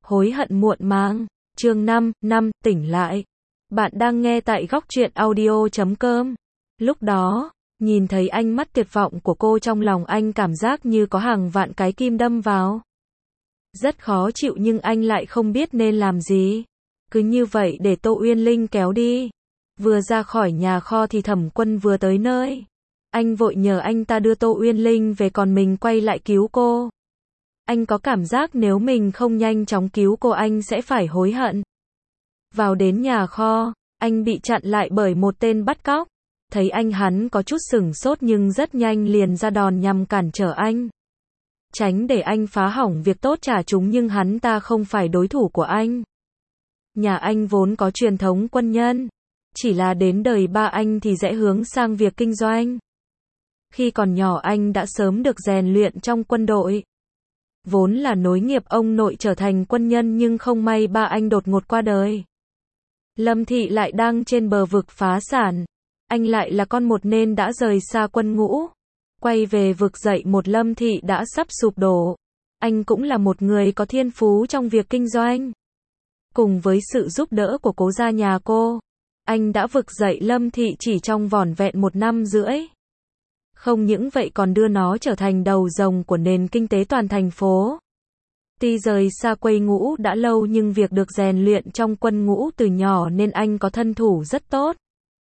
Hối hận muộn màng. Chương 5, tỉnh lại. Bạn đang nghe tại góc truyện audio.com. Lúc đó, nhìn thấy ánh mắt tuyệt vọng của cô, trong lòng anh cảm giác như có hàng vạn cái kim đâm vào. Rất khó chịu nhưng anh lại không biết nên làm gì. Cứ như vậy để Tô Uyên Linh kéo đi. Vừa ra khỏi nhà kho thì Thẩm Quân vừa tới nơi. Anh vội nhờ anh ta đưa Tô Uyên Linh về, còn mình quay lại cứu cô. Anh có cảm giác nếu mình không nhanh chóng cứu cô anh sẽ phải hối hận. Vào đến nhà kho, anh bị chặn lại bởi một tên bắt cóc. Thấy anh, hắn có chút sửng sốt nhưng rất nhanh liền ra đòn nhằm cản trở anh. Tránh để anh phá hỏng việc tốt trả chúng, nhưng hắn ta không phải đối thủ của anh. Nhà anh vốn có truyền thống quân nhân, chỉ là đến đời ba anh thì rẽ hướng sang việc kinh doanh. Khi còn nhỏ anh đã sớm được rèn luyện trong quân đội. Vốn là nối nghiệp ông nội trở thành quân nhân, nhưng không may ba anh đột ngột qua đời. Lâm Thị lại đang trên bờ vực phá sản. Anh lại là con một nên đã rời xa quân ngũ. Quay về vực dậy một Lâm Thị đã sắp sụp đổ. Anh cũng là một người có thiên phú trong việc kinh doanh. Cùng với sự giúp đỡ của cố gia nhà cô, anh đã vực dậy Lâm Thị chỉ trong vỏn vẹn 1 năm rưỡi. Không những vậy còn đưa nó trở thành đầu rồng của nền kinh tế toàn thành phố. Tuy rời xa quây ngũ đã lâu nhưng việc được rèn luyện trong quân ngũ từ nhỏ nên anh có thân thủ rất tốt.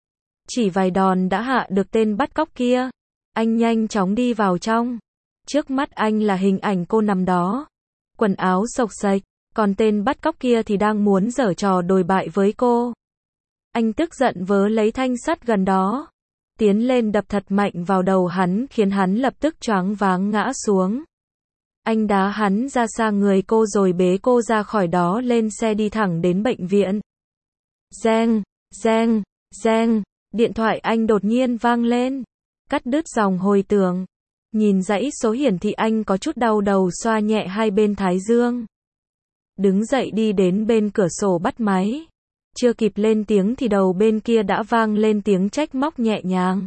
Chỉ vài đòn đã hạ được tên bắt cóc kia. Anh nhanh chóng đi vào trong. Trước mắt anh là hình ảnh cô nằm đó. Quần áo xộc xệch, còn tên bắt cóc kia thì đang muốn giở trò đồi bại với cô. Anh tức giận vớ lấy thanh sắt gần đó. Tiến lên đập thật mạnh vào đầu hắn, khiến hắn lập tức choáng váng ngã xuống. Anh đá hắn ra xa người cô rồi bế cô ra khỏi đó, lên xe đi thẳng đến bệnh viện. Reng, reng, reng, điện thoại anh đột nhiên vang lên, cắt đứt dòng hồi tưởng. Nhìn dãy số hiển thị anh có chút đau đầu, xoa nhẹ hai bên thái dương. Đứng dậy đi đến bên cửa sổ bắt máy. Chưa kịp lên tiếng thì đầu bên kia đã vang lên tiếng trách móc nhẹ nhàng.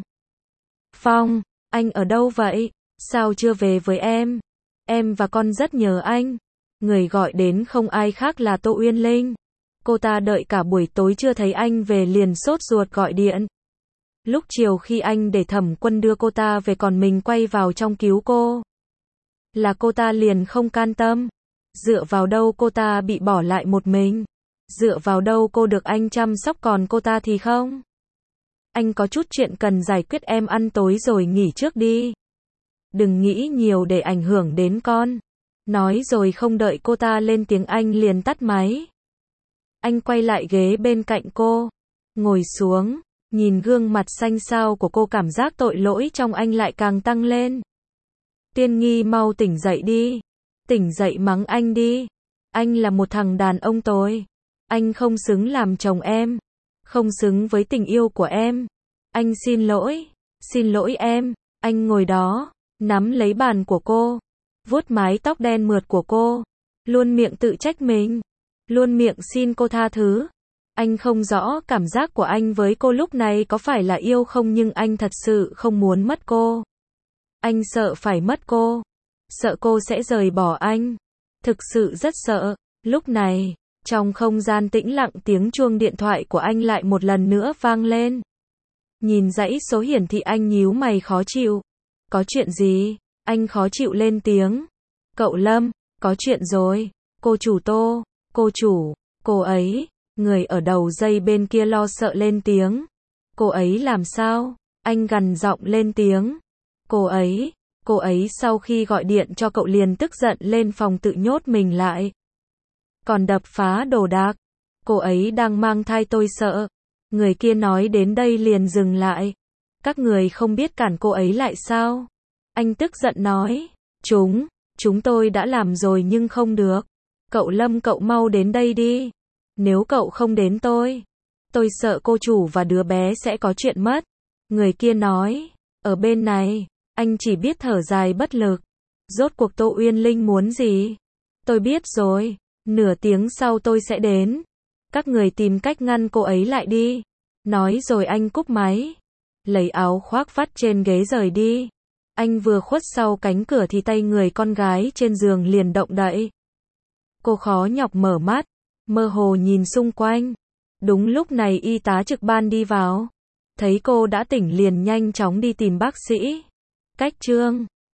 Phong, anh ở đâu vậy? Sao chưa về với em? Em và con rất nhớ anh. Người gọi đến không ai khác là Tô Uyên Linh. Cô ta đợi cả buổi tối chưa thấy anh về liền sốt ruột gọi điện. Lúc chiều khi anh để Thẩm Quân đưa cô ta về còn mình quay vào trong cứu cô, là cô ta liền không can tâm. Dựa vào đâu cô ta bị bỏ lại một mình? Dựa vào đâu cô được anh chăm sóc còn cô ta thì không? Anh có chút chuyện cần giải quyết, em ăn tối rồi nghỉ trước đi. Đừng nghĩ nhiều để ảnh hưởng đến con. Nói rồi không đợi cô ta lên tiếng anh liền tắt máy. Anh quay lại ghế bên cạnh cô, ngồi xuống, nhìn gương mặt xanh xao của cô, cảm giác tội lỗi trong anh lại càng tăng lên. Tiên Nghi mau tỉnh dậy đi. Tỉnh dậy mắng anh đi. Anh là một thằng đàn ông tồi. Anh không xứng làm chồng em. Không xứng với tình yêu của em. Anh xin lỗi. Xin lỗi em. Anh ngồi đó, nắm lấy bàn của cô, vuốt mái tóc đen mượt của cô. Luôn miệng tự trách mình. Luôn miệng xin cô tha thứ. Anh không rõ cảm giác của anh với cô lúc này có phải là yêu không, nhưng anh thật sự không muốn mất cô. Anh sợ phải mất cô. Sợ cô sẽ rời bỏ anh. Thực sự rất sợ. Lúc này, trong không gian tĩnh lặng, tiếng chuông điện thoại của anh lại một lần nữa vang lên. Nhìn dãy số hiển thị anh nhíu mày khó chịu. Có chuyện gì? Anh khó chịu lên tiếng. Cậu Lâm, có chuyện rồi. Cô chủ Tô, cô chủ, cô ấy. Người ở đầu dây bên kia lo sợ lên tiếng. Cô ấy làm sao? Anh gằn giọng lên tiếng. Cô ấy sau khi gọi điện cho cậu liền tức giận lên phòng tự nhốt mình lại. Còn đập phá đồ đạc. Cô ấy đang mang thai, tôi sợ. Người kia nói đến đây liền dừng lại. Các người không biết cản cô ấy lại sao? Anh tức giận nói. Chúng tôi đã làm rồi nhưng không được. Cậu Lâm, cậu mau đến đây đi. Nếu cậu không đến tôi sợ cô chủ và đứa bé sẽ có chuyện mất. Người kia nói. Ở bên này, anh chỉ biết thở dài bất lực. Rốt cuộc Tô Uyên Linh muốn gì? Tôi biết rồi. Nửa tiếng sau tôi sẽ đến. Các người tìm cách ngăn cô ấy lại đi. Nói rồi anh cúp máy. Lấy áo khoác vắt trên ghế rời đi. Anh vừa khuất sau cánh cửa thì tay người con gái trên giường liền động đậy. Cô khó nhọc mở mắt, mơ hồ nhìn xung quanh. Đúng lúc này y tá trực ban đi vào. Thấy cô đã tỉnh liền nhanh chóng đi tìm bác sĩ. Cách Trương